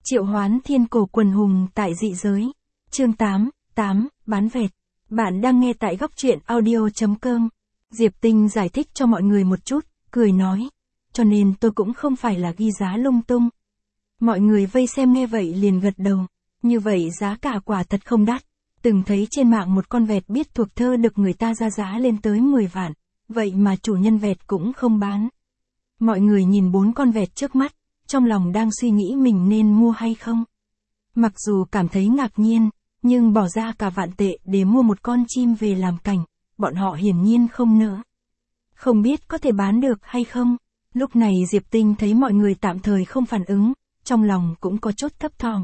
Triệu hoán thiên cổ quần hùng tại dị giới. Chương 8, bán vẹt. Bạn đang nghe tại góc truyện audio.com. Diệp Tinh giải thích cho mọi người một chút, cười nói. Cho nên tôi cũng không phải là ghi giá lung tung. Mọi người vây xem nghe vậy liền gật đầu. Như vậy giá cả quả thật không đắt. Từng thấy trên mạng một con vẹt biết thuộc thơ được người ta ra giá lên tới 10 vạn. Vậy mà chủ nhân vẹt cũng không bán. Mọi người nhìn 4 con vẹt trước mắt, trong lòng đang suy nghĩ mình nên mua hay không. Mặc dù cảm thấy ngạc nhiên, nhưng bỏ ra cả vạn tệ để mua một con chim về làm cảnh, bọn họ hiển nhiên không nỡ. Không biết có thể bán được hay không. Lúc này Diệp Tinh thấy mọi người tạm thời không phản ứng, trong lòng cũng có chút thấp thỏm.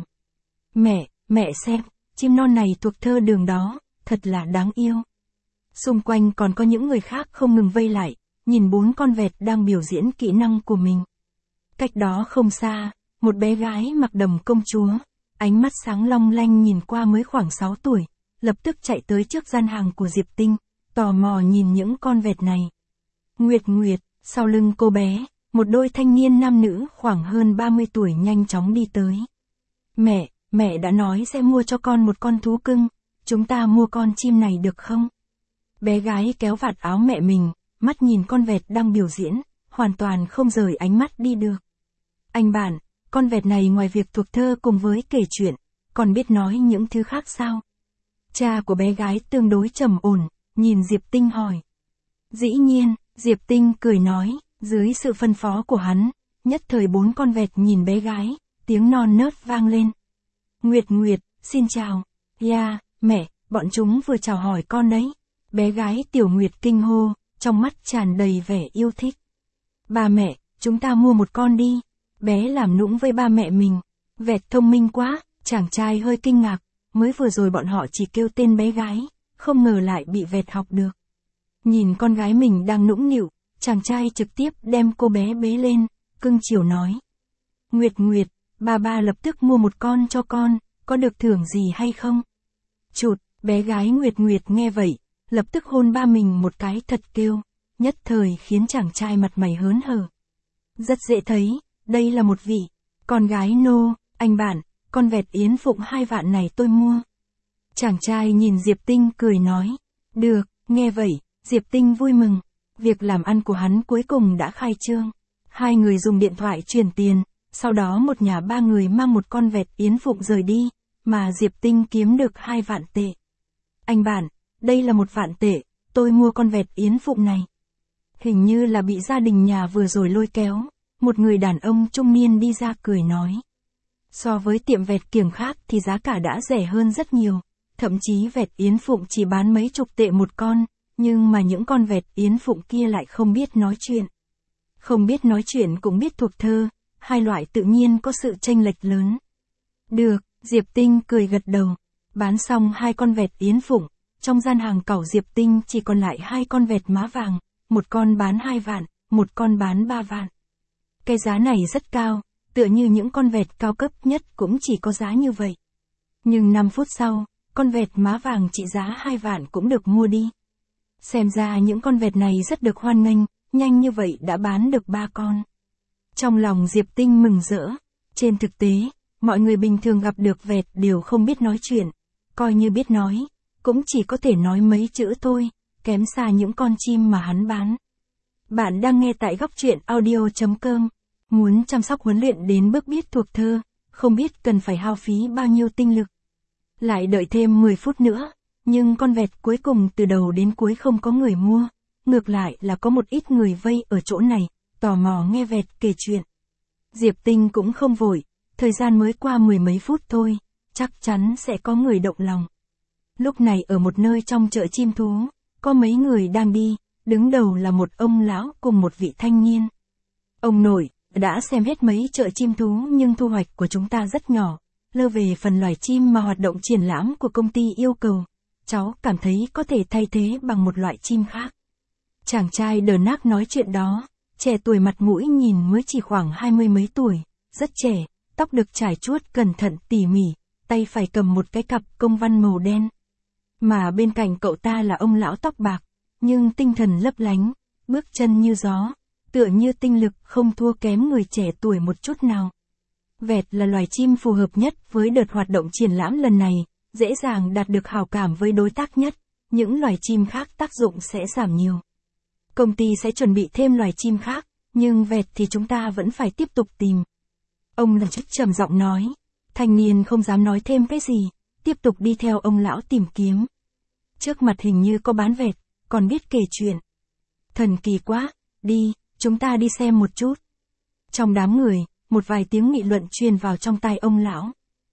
Mẹ xem, chim non này thuộc thơ Đường đó, thật là đáng yêu. Xung quanh còn có những người khác không ngừng vây lại, nhìn 4 con vẹt đang biểu diễn kỹ năng của mình. Cách đó không xa, một bé gái mặc đầm công chúa, ánh mắt sáng long lanh nhìn qua mới khoảng 6 tuổi, lập tức chạy tới trước gian hàng của Diệp Tinh, tò mò nhìn những con vẹt này. Nguyệt, sau lưng cô bé, một đôi thanh niên nam nữ khoảng hơn 30 tuổi nhanh chóng đi tới. Mẹ đã nói sẽ mua cho con một con thú cưng, chúng ta mua con chim này được không? Bé gái kéo vạt áo mẹ mình, mắt nhìn con vẹt đang biểu diễn, hoàn toàn không rời ánh mắt đi được. Anh bạn, con vẹt này ngoài việc thuộc thơ cùng với kể chuyện, còn biết nói những thứ khác sao? Cha của bé gái tương đối trầm ổn, nhìn Diệp Tinh hỏi. Dĩ nhiên, Diệp Tinh cười nói, dưới sự phân phó của hắn, nhất thời 4 con vẹt nhìn bé gái, tiếng non nớt vang lên. Nguyệt, xin chào. Mẹ, bọn chúng vừa chào hỏi con đấy. Bé gái Tiểu Nguyệt kinh hô, trong mắt tràn đầy vẻ yêu thích. Ba mẹ, chúng ta mua một con đi. Bé làm nũng với ba mẹ mình. Vẹt thông minh quá, chàng trai hơi kinh ngạc, mới vừa rồi bọn họ chỉ kêu tên bé gái, không ngờ lại bị vẹt học được. Nhìn con gái mình đang nũng nịu, chàng trai trực tiếp đem cô bé bế lên, cưng chiều nói. Nguyệt, ba lập tức mua một con cho con, có được thưởng gì hay không? Chụt, bé gái Nguyệt nghe vậy, lập tức hôn ba mình một cái thật kêu, nhất thời khiến chàng trai mặt mày hớn hở. Rất dễ thấy, đây là một vị con gái nô, anh bạn, con vẹt Yến Phụng 2 vạn này tôi mua. Chàng trai nhìn Diệp Tinh cười nói, được, nghe vậy, Diệp Tinh vui mừng, việc làm ăn của hắn cuối cùng đã khai trương. Hai người dùng điện thoại chuyển tiền, sau đó một nhà 3 người mang một con vẹt Yến Phụng rời đi, mà Diệp Tinh kiếm được 2 vạn tệ. Anh bạn, đây là 1 vạn tệ, tôi mua con vẹt Yến Phụng này. Hình như là bị gia đình nhà vừa rồi lôi kéo, một người đàn ông trung niên đi ra cười nói. So với tiệm vẹt kiểng khác thì giá cả đã rẻ hơn rất nhiều, thậm chí vẹt Yến Phụng chỉ bán mấy chục tệ một con, nhưng mà những con vẹt Yến Phụng kia lại không biết nói chuyện. Không biết nói chuyện cũng biết thuộc thơ, hai loại tự nhiên có sự chênh lệch lớn. Được, Diệp Tinh cười gật đầu, bán xong 2 con vẹt Yến Phụng, trong gian hàng cẩu Diệp Tinh chỉ còn lại 2 con vẹt má vàng, một con bán 2 vạn, một con bán 3 vạn. Cái giá này rất cao, tựa như những con vẹt cao cấp nhất cũng chỉ có giá như vậy. Nhưng 5 phút sau, con vẹt má vàng trị giá 2 vạn cũng được mua đi. Xem ra những con vẹt này rất được hoan nghênh, nhanh như vậy đã bán được 3 con. Trong lòng Diệp Tinh mừng rỡ, trên thực tế, mọi người bình thường gặp được vẹt đều không biết nói chuyện, coi như biết nói, cũng chỉ có thể nói mấy chữ thôi, kém xa những con chim mà hắn bán. Bạn đang nghe tại góc truyện audio.com. Muốn chăm sóc huấn luyện đến bước biết thuộc thơ, không biết cần phải hao phí bao nhiêu tinh lực. Lại đợi thêm 10 phút nữa, nhưng con vẹt cuối cùng từ đầu đến cuối không có người mua, ngược lại là có một ít người vây ở chỗ này, tò mò nghe vẹt kể chuyện. Diệp Tinh cũng không vội, thời gian mới qua 10 mấy phút thôi, chắc chắn sẽ có người động lòng. Lúc này ở một nơi trong chợ chim thú, có mấy người đang đi, đứng đầu là một ông lão cùng một vị thanh niên. Ông nội, đã xem hết mấy chợ chim thú nhưng thu hoạch của chúng ta rất nhỏ, lơ về phần loài chim mà hoạt động triển lãm của công ty yêu cầu, cháu cảm thấy có thể thay thế bằng một loại chim khác. Chàng trai đờ nác nói chuyện đó, trẻ tuổi mặt mũi nhìn mới chỉ khoảng 20 mấy tuổi, rất trẻ, tóc được trải chuốt cẩn thận tỉ mỉ, tay phải cầm một cái cặp công văn màu đen. Mà bên cạnh cậu ta là ông lão tóc bạc, nhưng tinh thần lấp lánh, bước chân như gió, tựa như tinh lực không thua kém người trẻ tuổi một chút nào. Vẹt là loài chim phù hợp nhất với đợt hoạt động triển lãm lần này, dễ dàng đạt được hào cảm với đối tác nhất, những loài chim khác tác dụng sẽ giảm nhiều. Công ty sẽ chuẩn bị thêm loài chim khác, nhưng vẹt thì chúng ta vẫn phải tiếp tục tìm. Ông là chức trầm giọng nói. Thanh niên không dám nói thêm cái gì, tiếp tục đi theo ông lão tìm kiếm. Trước mặt hình như có bán vẹt, còn biết kể chuyện. Thần kỳ quá, đi, chúng ta đi xem một chút. Trong đám người, một vài tiếng nghị luận truyền vào trong tai ông lão.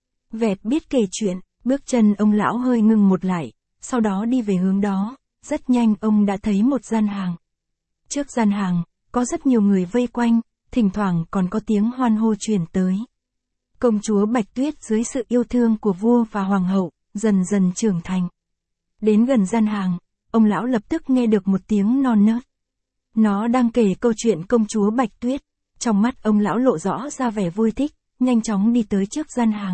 Vẹt biết kể chuyện, bước chân ông lão hơi ngưng một lại, sau đó đi về hướng đó, rất nhanh ông đã thấy một gian hàng. Trước gian hàng, có rất nhiều người vây quanh, thỉnh thoảng còn có tiếng hoan hô truyền tới. Công chúa Bạch Tuyết dưới sự yêu thương của vua và hoàng hậu, dần dần trưởng thành. Đến gần gian hàng, ông lão lập tức nghe được một tiếng non nớt. Nó đang kể câu chuyện công chúa Bạch Tuyết. Trong mắt ông lão lộ rõ ra vẻ vui thích, nhanh chóng đi tới trước gian hàng.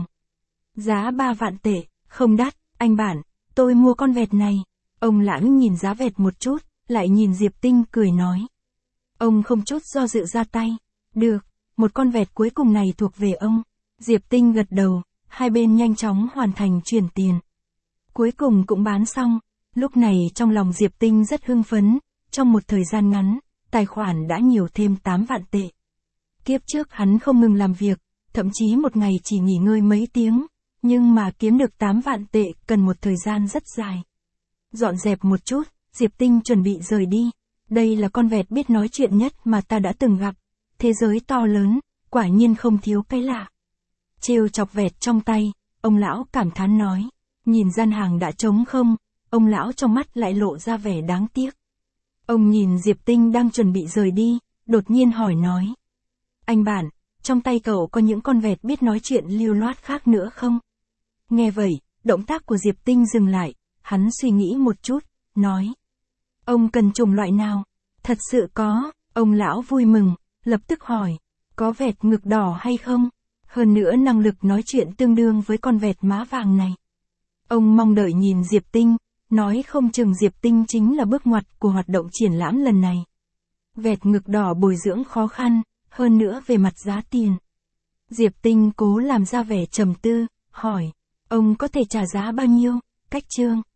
Giá 3 vạn tệ, không đắt, anh bạn, tôi mua con vẹt này. Ông lãng nhìn giá vẹt một chút, lại nhìn Diệp Tinh cười nói. Ông không chút do dự ra tay. Được, một con vẹt cuối cùng này thuộc về ông. Diệp Tinh gật đầu, hai bên nhanh chóng hoàn thành chuyển tiền. Cuối cùng cũng bán xong, lúc này trong lòng Diệp Tinh rất hưng phấn, trong một thời gian ngắn, tài khoản đã nhiều thêm 8 vạn tệ. Kiếp trước hắn không ngừng làm việc, thậm chí một ngày chỉ nghỉ ngơi mấy tiếng, nhưng mà kiếm được 8 vạn tệ cần một thời gian rất dài. Dọn dẹp một chút, Diệp Tinh chuẩn bị rời đi. Đây là con vẹt biết nói chuyện nhất mà ta đã từng gặp. Thế giới to lớn, quả nhiên không thiếu cái lạ. Trêu chọc vẹt trong tay, ông lão cảm thán nói. Nhìn gian hàng đã trống không, ông lão trong mắt lại lộ ra vẻ đáng tiếc. Ông nhìn Diệp Tinh đang chuẩn bị rời đi, đột nhiên hỏi nói. Anh bạn, trong tay cậu có những con vẹt biết nói chuyện lưu loát khác nữa không? Nghe vậy, động tác của Diệp Tinh dừng lại, hắn suy nghĩ một chút, nói. Ông cần chủng loại nào? Thật sự có, ông lão vui mừng, lập tức hỏi. Có vẹt ngực đỏ hay không? Hơn nữa năng lực nói chuyện tương đương với con vẹt má vàng này. Ông mong đợi nhìn Diệp Tinh, nói không chừng Diệp Tinh chính là bước ngoặt của hoạt động triển lãm lần này. Vẹt ngực đỏ bồi dưỡng khó khăn, hơn nữa về mặt giá tiền. Diệp Tinh cố làm ra vẻ trầm tư, hỏi, ông có thể trả giá bao nhiêu? Cách chương